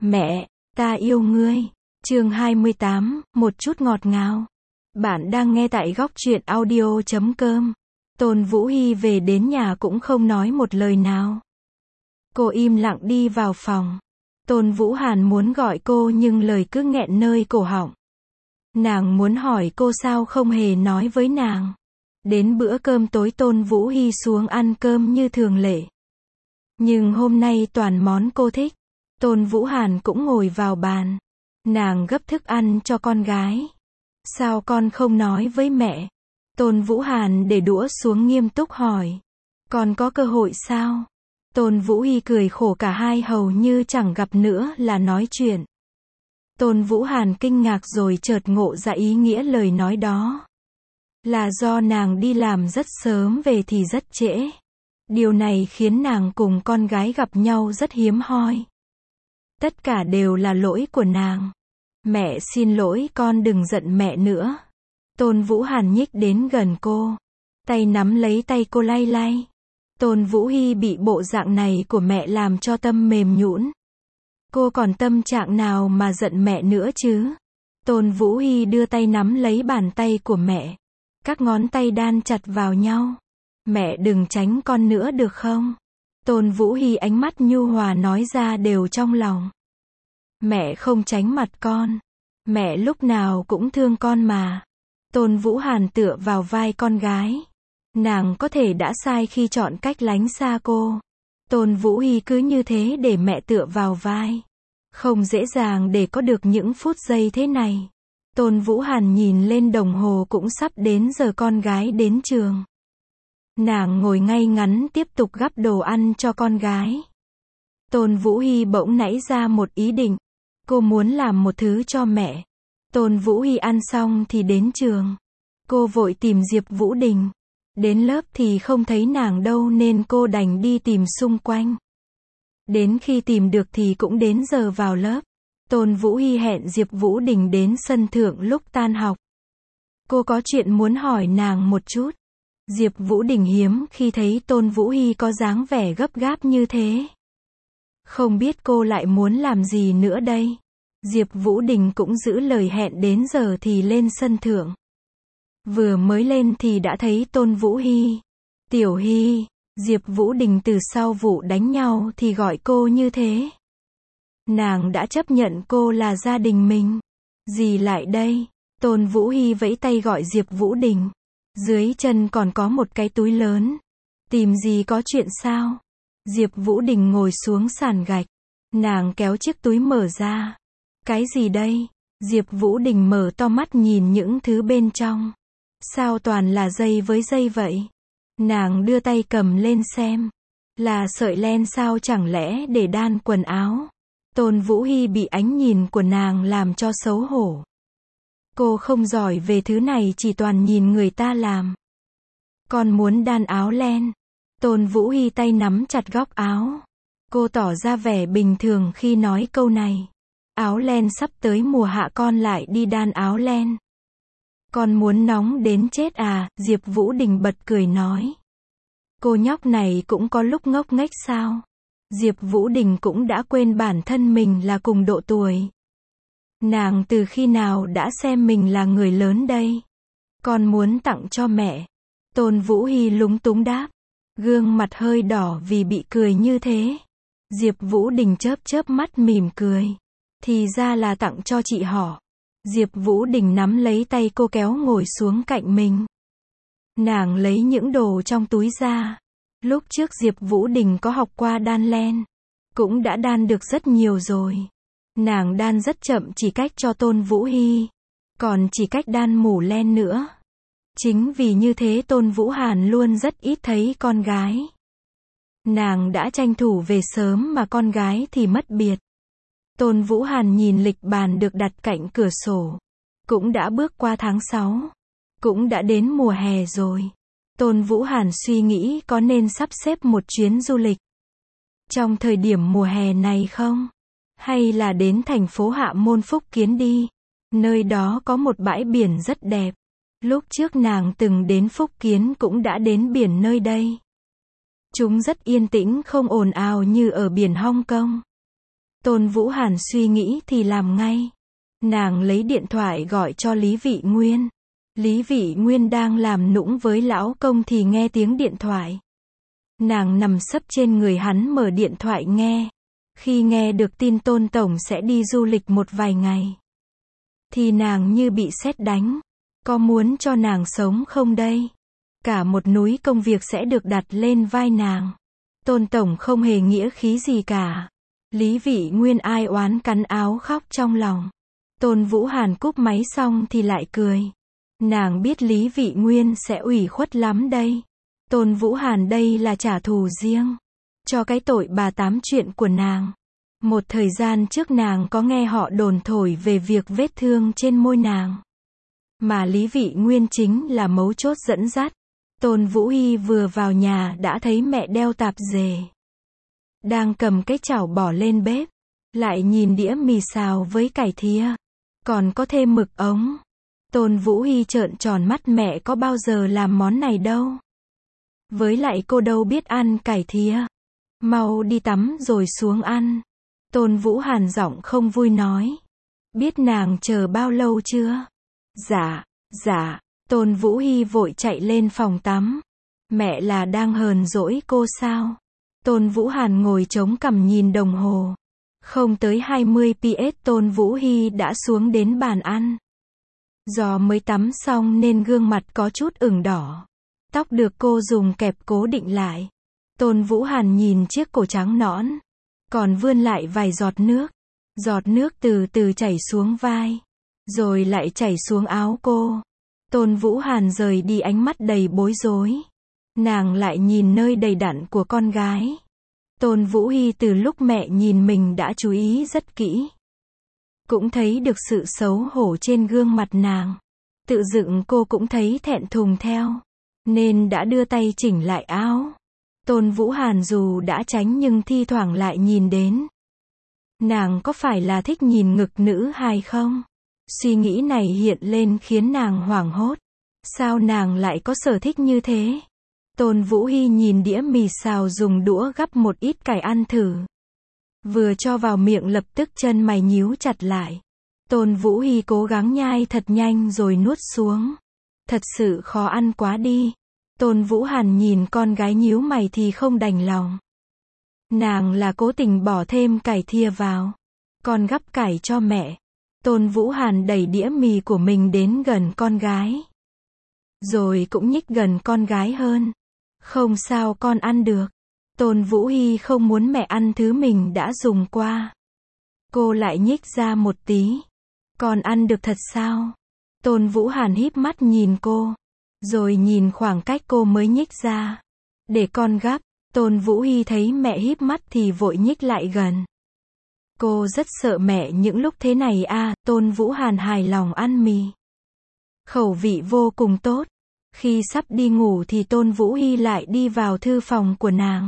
Mẹ, ta yêu ngươi. Chương 28, một chút ngọt ngào. Bạn đang nghe tại góc truyện audio.com. Tôn Vũ Hy về đến nhà cũng không nói một lời nào. Cô im lặng đi vào phòng. Tôn Vũ Hàn muốn gọi cô nhưng lời cứ nghẹn nơi cổ họng. Nàng muốn hỏi cô sao không hề nói với nàng. Đến bữa cơm tối Tôn Vũ Hy xuống ăn cơm như thường lệ. Nhưng hôm nay toàn món cô thích. Tôn Vũ Hàn cũng ngồi vào bàn. Nàng gấp thức ăn cho con gái. Sao con không nói với mẹ? Tôn Vũ Hàn để đũa xuống nghiêm túc hỏi. Con có cơ hội sao? Tôn Vũ Hy cười khổ, cả hai hầu như chẳng gặp nữa là nói chuyện. Tôn Vũ Hàn kinh ngạc rồi chợt ngộ ra ý nghĩa lời nói đó. Là do nàng đi làm rất sớm về thì rất trễ. Điều này khiến nàng cùng con gái gặp nhau rất hiếm hoi. Tất cả đều là lỗi của nàng. Mẹ xin lỗi, con đừng giận mẹ nữa. Tôn Vũ Hàn nhích đến gần cô. Tay nắm lấy tay cô lay lay. Tôn Vũ Hy bị bộ dạng này của mẹ làm cho tâm mềm nhũn. Cô còn tâm trạng nào mà giận mẹ nữa chứ? Tôn Vũ Hy đưa tay nắm lấy bàn tay của mẹ. Các ngón tay đan chặt vào nhau. Mẹ đừng tránh con nữa được không? Tôn Vũ Hy ánh mắt nhu hòa nói ra đều trong lòng. Mẹ không tránh mặt con. Mẹ lúc nào cũng thương con mà. Tôn Vũ Hàn tựa vào vai con gái. Nàng có thể đã sai khi chọn cách lánh xa cô. Tôn Vũ Hy cứ như thế để mẹ tựa vào vai. Không dễ dàng để có được những phút giây thế này. Tôn Vũ Hàn nhìn lên đồng hồ, cũng sắp đến giờ con gái đến trường. Nàng ngồi ngay ngắn tiếp tục gắp đồ ăn cho con gái. Tôn Vũ Hy bỗng nảy ra một ý định. Cô muốn làm một thứ cho mẹ. Tôn Vũ Hy ăn xong thì đến trường. Cô vội tìm Diệp Vũ Đình. Đến lớp thì không thấy nàng đâu nên cô đành đi tìm xung quanh. Đến khi tìm được thì cũng đến giờ vào lớp. Tôn Vũ Hy hẹn Diệp Vũ Đình đến sân thượng lúc tan học. Cô có chuyện muốn hỏi nàng một chút. Diệp Vũ Đình hiếm khi thấy Tôn Vũ Hy có dáng vẻ gấp gáp như thế. Không biết cô lại muốn làm gì nữa đây? Diệp Vũ Đình cũng giữ lời hẹn, đến giờ thì lên sân thượng. Vừa mới lên thì đã thấy Tôn Vũ Hy. Tiểu Hy. Diệp Vũ Đình từ sau vụ đánh nhau thì gọi cô như thế. Nàng đã chấp nhận cô là gia đình mình. Dì lại đây. Tôn Vũ Hy vẫy tay gọi Diệp Vũ Đình. Dưới chân còn có một cái túi lớn. Tìm dì có chuyện sao? Diệp Vũ Đình ngồi xuống sàn gạch. Nàng kéo chiếc túi mở ra. Cái gì đây? Diệp Vũ Đình mở to mắt nhìn những thứ bên trong. Sao toàn là dây với dây vậy? Nàng đưa tay cầm lên xem. Là sợi len sao, chẳng lẽ để đan quần áo? Tôn Vũ Hy bị ánh nhìn của nàng làm cho xấu hổ. Cô không giỏi về thứ này, chỉ toàn nhìn người ta làm. Con muốn đan áo len. Tôn Vũ Hy tay nắm chặt góc áo. Cô tỏ ra vẻ bình thường khi nói câu này. Áo len sắp tới mùa hạ con lại đi đan áo len. Con muốn nóng đến chết à? Diệp Vũ Đình bật cười nói. Cô nhóc này cũng có lúc ngốc nghếch sao? Diệp Vũ Đình cũng đã quên bản thân mình là cùng độ tuổi. Nàng từ khi nào đã xem mình là người lớn đây? Con muốn tặng cho mẹ. Tôn Vũ Hy lúng túng đáp. Gương mặt hơi đỏ vì bị cười như thế. Diệp Vũ Đình chớp chớp mắt mỉm cười. Thì ra là tặng cho chị họ. Diệp Vũ Đình nắm lấy tay cô kéo ngồi xuống cạnh mình. Nàng lấy những đồ trong túi ra. Lúc trước Diệp Vũ Đình có học qua đan len. Cũng đã đan được rất nhiều rồi. Nàng đan rất chậm, chỉ cách cho Tôn Vũ Hy. Còn chỉ cách đan mủ len nữa. Chính vì như thế Tôn Vũ Hàn luôn rất ít thấy con gái. Nàng đã tranh thủ về sớm mà con gái thì mất biệt. Tôn Vũ Hàn nhìn lịch bàn được đặt cạnh cửa sổ. Cũng đã bước qua tháng 6. Cũng đã đến mùa hè rồi. Tôn Vũ Hàn suy nghĩ có nên sắp xếp một chuyến du lịch trong thời điểm mùa hè này không? Hay là đến thành phố Hạ Môn Phúc Kiến đi. Nơi đó có một bãi biển rất đẹp. Lúc trước nàng từng đến Phúc Kiến cũng đã đến biển nơi đây. Chúng rất yên tĩnh, không ồn ào như ở biển Hong Kong. Tôn Vũ Hàn suy nghĩ thì làm ngay. Nàng lấy điện thoại gọi cho Lý Vị Nguyên. Lý Vị Nguyên đang làm nũng với lão công thì nghe tiếng điện thoại. Nàng nằm sấp trên người hắn mở điện thoại nghe. Khi nghe được tin Tôn Tổng sẽ đi du lịch một vài ngày, thì nàng như bị sét đánh. Có muốn cho nàng sống không đây? Cả một núi công việc sẽ được đặt lên vai nàng. Tôn Tổng không hề nghĩa khí gì cả. Lý Vị Nguyên ai oán cắn áo khóc trong lòng. Tôn Vũ Hàn cúp máy xong thì lại cười. Nàng biết Lý Vị Nguyên sẽ ủy khuất lắm đây. Tôn Vũ Hàn đây là trả thù riêng cho cái tội bà tám chuyện của nàng. Một thời gian trước nàng có nghe họ đồn thổi về việc vết thương trên môi nàng. Mà Lý Vị Nguyên chính là mấu chốt dẫn dắt. Tôn Vũ Hy vừa vào nhà đã thấy mẹ đeo tạp dề, đang cầm cái chảo bỏ lên bếp. Lại nhìn đĩa mì xào với cải thìa. Còn có thêm mực ống. Tôn Vũ Hy trợn tròn mắt, mẹ có bao giờ làm món này đâu. Với lại cô đâu biết ăn cải thìa. Mau đi tắm rồi xuống ăn. Tôn Vũ Hàn giọng không vui nói. Biết nàng chờ bao lâu chưa? Dạ. Tôn Vũ Hy vội chạy lên phòng tắm. Mẹ là đang hờn dỗi cô sao? Tôn Vũ Hàn ngồi chống cằm nhìn đồng hồ. Không tới 20 PS Tôn Vũ Hy đã xuống đến bàn ăn. Do mới tắm xong nên gương mặt có chút ửng đỏ. Tóc được cô dùng kẹp cố định lại. Tôn Vũ Hàn nhìn chiếc cổ trắng nõn. Còn vươn lại vài giọt nước. Giọt nước từ từ chảy xuống vai. Rồi lại chảy xuống áo cô. Tôn Vũ Hàn rời đi ánh mắt đầy bối rối. Nàng lại nhìn nơi đầy đặn của con gái. Tôn Vũ Hy từ lúc mẹ nhìn mình đã chú ý rất kỹ. Cũng thấy được sự xấu hổ trên gương mặt nàng. Tự dựng cô cũng thấy thẹn thùng theo. Nên đã đưa tay chỉnh lại áo. Tôn Vũ Hàn dù đã tránh nhưng thi thoảng lại nhìn đến. Nàng có phải là thích nhìn ngực nữ hài không? Suy nghĩ này hiện lên khiến nàng hoảng hốt. Sao nàng lại có sở thích như thế? Tôn Vũ Hy nhìn đĩa mì xào dùng đũa gắp một ít cải ăn thử. Vừa cho vào miệng lập tức chân mày nhíu chặt lại. Tôn Vũ Hy cố gắng nhai thật nhanh rồi nuốt xuống. Thật sự khó ăn quá đi. Tôn Vũ Hàn nhìn con gái nhíu mày thì không đành lòng. Nàng là cố tình bỏ thêm cải thìa vào. Con gắp cải cho mẹ. Tôn Vũ Hàn đẩy đĩa mì của mình đến gần con gái. Rồi cũng nhích gần con gái hơn. Không sao, con ăn được. Tôn Vũ Hy không muốn mẹ ăn thứ mình đã dùng qua. Cô lại nhích ra một tí. Con ăn được thật sao? Tôn Vũ Hàn híp mắt nhìn cô. Rồi nhìn khoảng cách cô mới nhích ra. Để con gắp. Tôn Vũ Hy thấy mẹ híp mắt thì vội nhích lại gần. Cô rất sợ mẹ những lúc thế này à. Tôn Vũ Hàn hài lòng ăn mì. Khẩu vị vô cùng tốt. Khi sắp đi ngủ thì Tôn Vũ Hy lại đi vào thư phòng của nàng.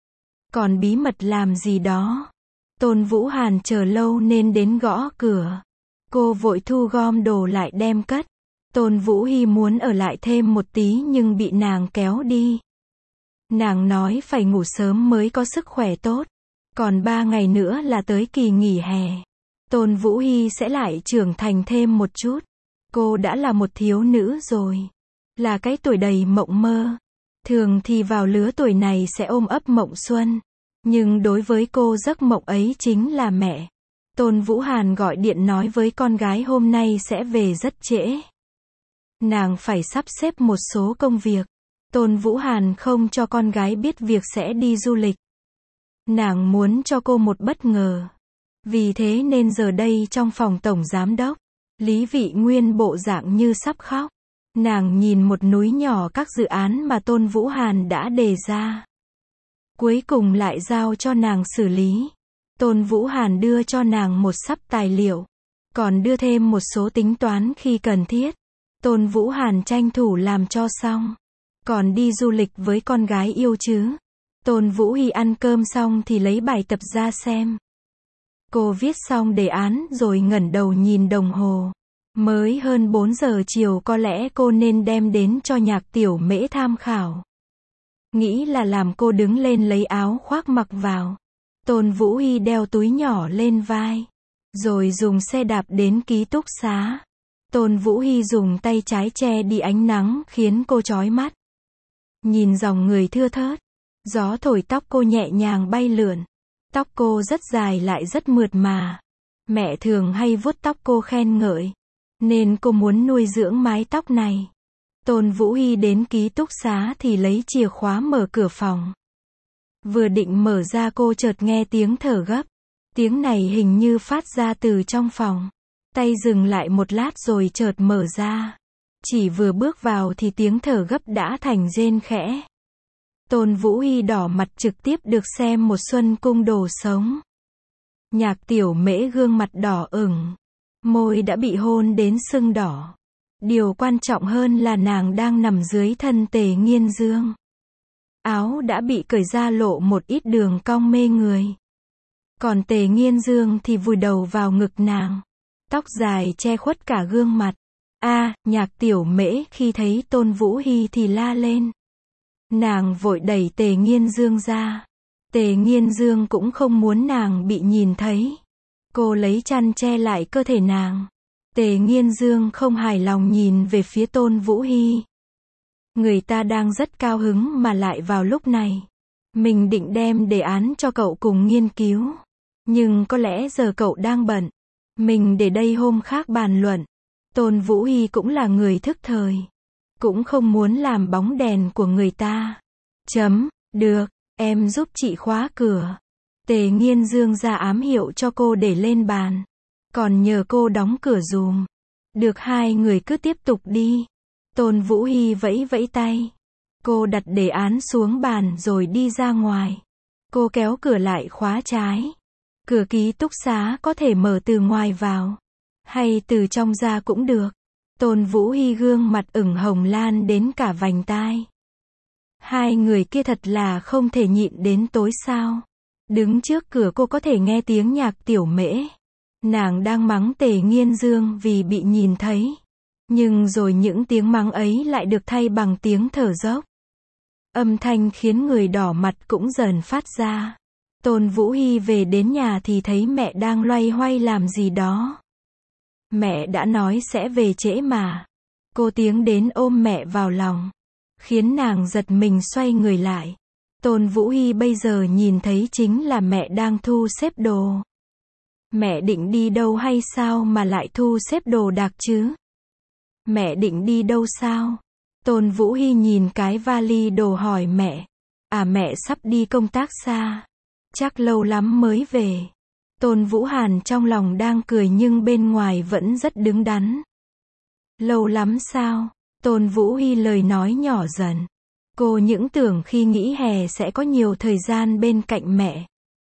Còn bí mật làm gì đó. Tôn Vũ Hàn chờ lâu nên đến gõ cửa. Cô vội thu gom đồ lại đem cất. Tôn Vũ Hy muốn ở lại thêm một tí nhưng bị nàng kéo đi. Nàng nói phải ngủ sớm mới có sức khỏe tốt. Còn 3 ngày nữa là tới kỳ nghỉ hè. Tôn Vũ Hy sẽ lại trưởng thành thêm một chút. Cô đã là một thiếu nữ rồi. Là cái tuổi đầy mộng mơ. Thường thì vào lứa tuổi này sẽ ôm ấp mộng xuân. Nhưng đối với cô giấc mộng ấy chính là mẹ. Tôn Vũ Hàn gọi điện nói với con gái hôm nay sẽ về rất trễ. Nàng phải sắp xếp một số công việc. Tôn Vũ Hàn không cho con gái biết việc sẽ đi du lịch. Nàng muốn cho cô một bất ngờ. Vì thế nên giờ đây trong phòng tổng giám đốc, Lý Vị Nguyên bộ dạng như sắp khóc. Nàng nhìn một núi nhỏ các dự án mà Tôn Vũ Hàn đã đề ra. Cuối cùng lại giao cho nàng xử lý. Tôn Vũ Hàn đưa cho nàng một sắp tài liệu. Còn đưa thêm một số tính toán khi cần thiết. Tôn Vũ Hàn tranh thủ làm cho xong. Còn đi du lịch với con gái yêu chứ. Tôn Vũ Hy ăn cơm xong thì lấy bài tập ra xem. Cô viết xong đề án rồi ngẩng đầu nhìn đồng hồ. Mới hơn 4 giờ chiều, có lẽ cô nên đem đến cho Nhạc Tiểu Mễ tham khảo. Nghĩ là làm cô đứng lên lấy áo khoác mặc vào. Tôn Vũ Hy đeo túi nhỏ lên vai, rồi dùng xe đạp đến ký túc xá. Tôn Vũ Hy dùng tay trái che đi ánh nắng khiến cô chói mắt. Nhìn dòng người thưa thớt, gió thổi tóc cô nhẹ nhàng bay lượn. Tóc cô rất dài lại rất mượt mà. Mẹ thường hay vuốt tóc cô khen ngợi, nên cô muốn nuôi dưỡng mái tóc này. Tôn Vũ Hy đến ký túc xá thì lấy chìa khóa mở cửa phòng. Vừa định mở ra cô chợt nghe tiếng thở gấp. Tiếng này hình như phát ra từ trong phòng. Tay dừng lại một lát rồi chợt mở ra. Chỉ vừa bước vào thì tiếng thở gấp đã thành rên khẽ. Tôn Vũ Hy đỏ mặt trực tiếp được xem một xuân cung đồ sống. Nhạc Tiểu Mễ gương mặt đỏ ửng, môi đã bị hôn đến sưng đỏ. Điều quan trọng hơn là nàng đang nằm dưới thân Tề Nghiên Dương. Áo đã bị cởi ra lộ một ít đường cong mê người. Còn Tề Nghiên Dương thì vùi đầu vào ngực nàng. Tóc dài che khuất cả gương mặt. Nhạc Tiểu Mễ khi thấy Tôn Vũ Hy thì la lên. Nàng vội đẩy Tề Nghiên Dương ra. Tề Nghiên Dương cũng không muốn nàng bị nhìn thấy. Cô lấy chăn che lại cơ thể nàng. Tề Nghiên Dương không hài lòng nhìn về phía Tôn Vũ Hy. Người ta đang rất cao hứng mà lại vào lúc này. Mình định đem đề án cho cậu cùng nghiên cứu. Nhưng có lẽ giờ cậu đang bận. Mình để đây hôm khác bàn luận. Tôn Vũ Hy cũng là người thức thời. Cũng không muốn làm bóng đèn của người ta. Được, em giúp chị khóa cửa. Tề Nghiên Dương ra ám hiệu cho cô để lên bàn. Còn nhờ cô đóng cửa dùm. Được, hai người cứ tiếp tục đi. Tôn Vũ Hy vẫy vẫy tay. Cô đặt đề án xuống bàn rồi đi ra ngoài. Cô kéo cửa lại khóa trái. Cửa ký túc xá có thể mở từ ngoài vào, hay từ trong ra cũng được. Tôn Vũ Hy gương mặt ửng hồng lan đến cả vành tai. Hai người kia thật là không thể nhịn đến tối sao. Đứng trước cửa cô có thể nghe tiếng Nhạc Tiểu Mễ. Nàng đang mắng Tề Nghiên Dương vì bị nhìn thấy. Nhưng rồi những tiếng mắng ấy lại được thay bằng tiếng thở dốc. Âm thanh khiến người đỏ mặt cũng dần phát ra. Tôn Vũ Hy về đến nhà thì thấy mẹ đang loay hoay làm gì đó. Mẹ đã nói sẽ về trễ mà. Cô tiến đến ôm mẹ vào lòng, khiến nàng giật mình xoay người lại. Tôn Vũ Hy bây giờ nhìn thấy chính là mẹ đang thu xếp đồ. Mẹ định đi đâu hay sao mà lại thu xếp đồ đạc chứ? Mẹ định đi đâu sao? Tôn Vũ Hy nhìn cái vali đồ hỏi mẹ. Mẹ sắp đi công tác xa. Chắc lâu lắm mới về. Tôn Vũ Hàn trong lòng đang cười nhưng bên ngoài vẫn rất đứng đắn. Lâu lắm sao? Tôn Vũ Hy lời nói nhỏ dần. Cô những tưởng khi nghỉ hè sẽ có nhiều thời gian bên cạnh mẹ.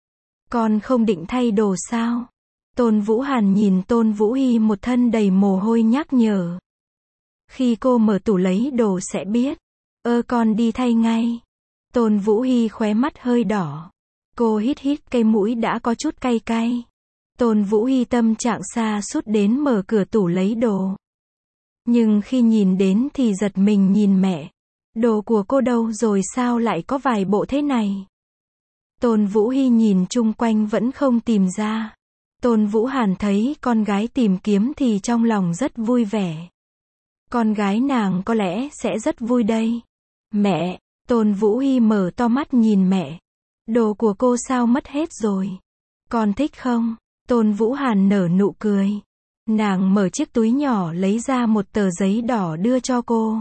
Con không định thay đồ sao? Tôn Vũ Hàn nhìn Tôn Vũ Hy một thân đầy mồ hôi nhắc nhở. Khi cô mở tủ lấy đồ sẽ biết. Con đi thay ngay. Tôn Vũ Hy khóe mắt hơi đỏ. Cô hít hít cây mũi đã có chút cay cay. Tôn Vũ Hy tâm trạng sa sút đến mở cửa tủ lấy đồ. Nhưng khi nhìn đến thì giật mình nhìn mẹ. Đồ của cô đâu rồi sao lại có vài bộ thế này? Tôn Vũ Hy nhìn chung quanh vẫn không tìm ra. Tôn Vũ Hàn thấy con gái tìm kiếm thì trong lòng rất vui vẻ. Con gái nàng có lẽ sẽ rất vui đây. Mẹ, Tôn Vũ Hy mở to mắt nhìn mẹ. Đồ của cô sao mất hết rồi? Con thích không? Tôn Vũ Hàn nở nụ cười. Nàng mở chiếc túi nhỏ lấy ra một tờ giấy đỏ đưa cho cô.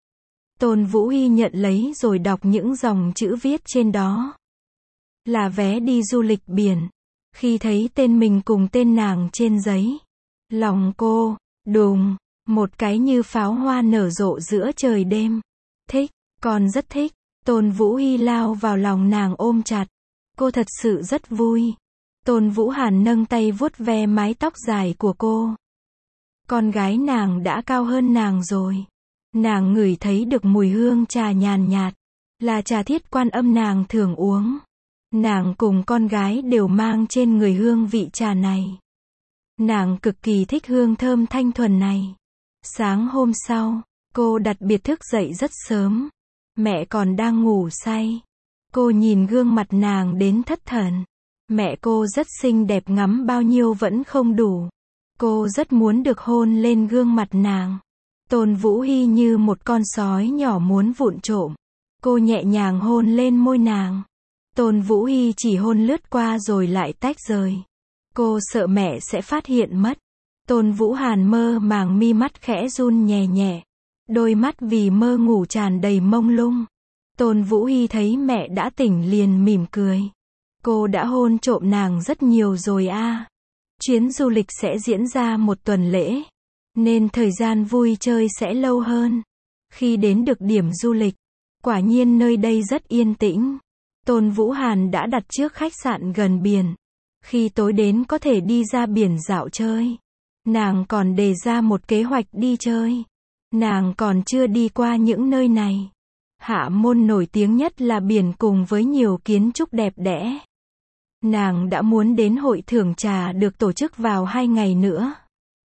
Tôn Vũ Hy nhận lấy rồi đọc những dòng chữ viết trên đó. Là vé đi du lịch biển. Khi thấy tên mình cùng tên nàng trên giấy, lòng cô, đùng, một cái như pháo hoa nở rộ giữa trời đêm. Thích, con rất thích. Tôn Vũ Hy lao vào lòng nàng ôm chặt. Cô thật sự rất vui. Tôn Vũ Hàn nâng tay vuốt ve mái tóc dài của cô. Con gái nàng đã cao hơn nàng rồi. Nàng ngửi thấy được mùi hương trà nhàn nhạt. Là trà Thiết Quan Âm nàng thường uống. Nàng cùng con gái đều mang trên người hương vị trà này. Nàng cực kỳ thích hương thơm thanh thuần này. Sáng hôm sau, cô đặc biệt thức dậy rất sớm. Mẹ còn đang ngủ say. Cô nhìn gương mặt nàng đến thất thần. Mẹ cô rất xinh đẹp, ngắm bao nhiêu vẫn không đủ. Cô rất muốn được hôn lên gương mặt nàng. Tôn Vũ Hy như một con sói nhỏ muốn vụng trộm. Cô nhẹ nhàng hôn lên môi nàng. Tôn Vũ Hy chỉ hôn lướt qua rồi lại tách rời. Cô sợ mẹ sẽ phát hiện mất. Tôn Vũ Hàn mơ màng, mi mắt khẽ run nhẹ nhẹ. Đôi mắt vì mơ ngủ tràn đầy mông lung. Tôn Vũ Hy thấy mẹ đã tỉnh liền mỉm cười. Cô đã hôn trộm nàng rất nhiều rồi a. Chuyến du lịch sẽ diễn ra 1 tuần lễ, nên thời gian vui chơi sẽ lâu hơn. Khi đến được điểm du lịch, quả nhiên nơi đây rất yên tĩnh. Tôn Vũ Hàn đã đặt trước khách sạn gần biển. Khi tối đến có thể đi ra biển dạo chơi. Nàng còn đề ra một kế hoạch đi chơi. Nàng còn chưa đi qua những nơi này. Hạ Môn nổi tiếng nhất là biển cùng với nhiều kiến trúc đẹp đẽ. Nàng đã muốn đến hội thưởng trà được tổ chức vào 2 ngày nữa.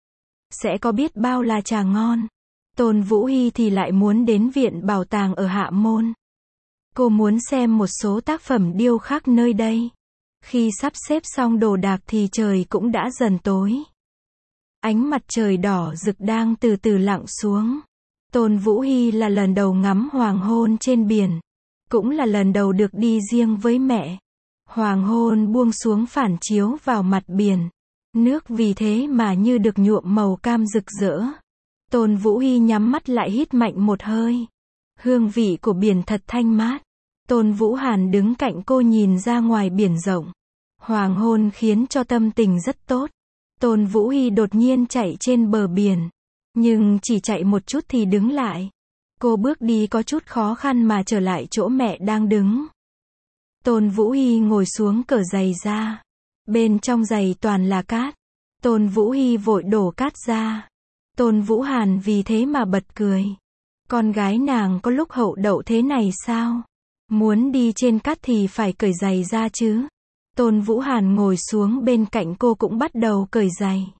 Sẽ có biết bao là trà ngon. Tôn Vũ Hy thì lại muốn đến viện bảo tàng ở Hạ Môn. Cô muốn xem một số tác phẩm điêu khắc nơi đây. Khi sắp xếp xong đồ đạc thì trời cũng đã dần tối. Ánh mặt trời đỏ rực đang từ từ lặn xuống. Tôn Vũ Hy là lần đầu ngắm hoàng hôn trên biển. Cũng là lần đầu được đi riêng với mẹ. Hoàng hôn buông xuống phản chiếu vào mặt biển. Nước vì thế mà như được nhuộm màu cam rực rỡ. Tôn Vũ Hy nhắm mắt lại hít mạnh một hơi. Hương vị của biển thật thanh mát. Tôn Vũ Hàn đứng cạnh cô nhìn ra ngoài biển rộng. Hoàng hôn khiến cho tâm tình rất tốt. Tôn Vũ Hy đột nhiên chạy trên bờ biển. Nhưng chỉ chạy một chút thì đứng lại. Cô bước đi có chút khó khăn mà trở lại chỗ mẹ đang đứng. Tôn Vũ Hy ngồi xuống cởi giày ra. Bên trong giày toàn là cát. Tôn Vũ Hy vội đổ cát ra. Tôn Vũ Hàn vì thế mà bật cười. Con gái nàng có lúc hậu đậu thế này sao? Muốn đi trên cát thì phải cởi giày ra chứ. Tôn Vũ Hàn ngồi xuống bên cạnh cô cũng bắt đầu cởi giày.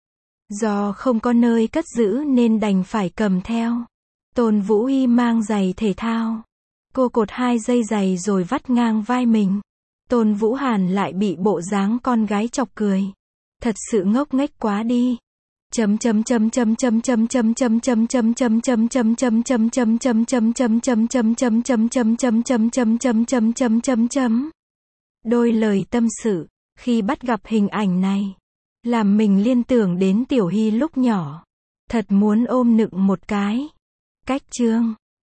Do không có nơi cất giữ nên đành phải cầm theo. Tôn Vũ Hy mang giày thể thao. Cô cột 2 dây giày rồi vắt ngang vai mình. Tôn Vũ Hàn lại bị bộ dáng con gái chọc cười. Thật sự ngốc nghếch quá đi. Đôi lời tâm sự khi bắt gặp hình ảnh này làm mình liên tưởng đến Tiểu Hy lúc nhỏ. Thật muốn ôm nựng một cái. Cách chương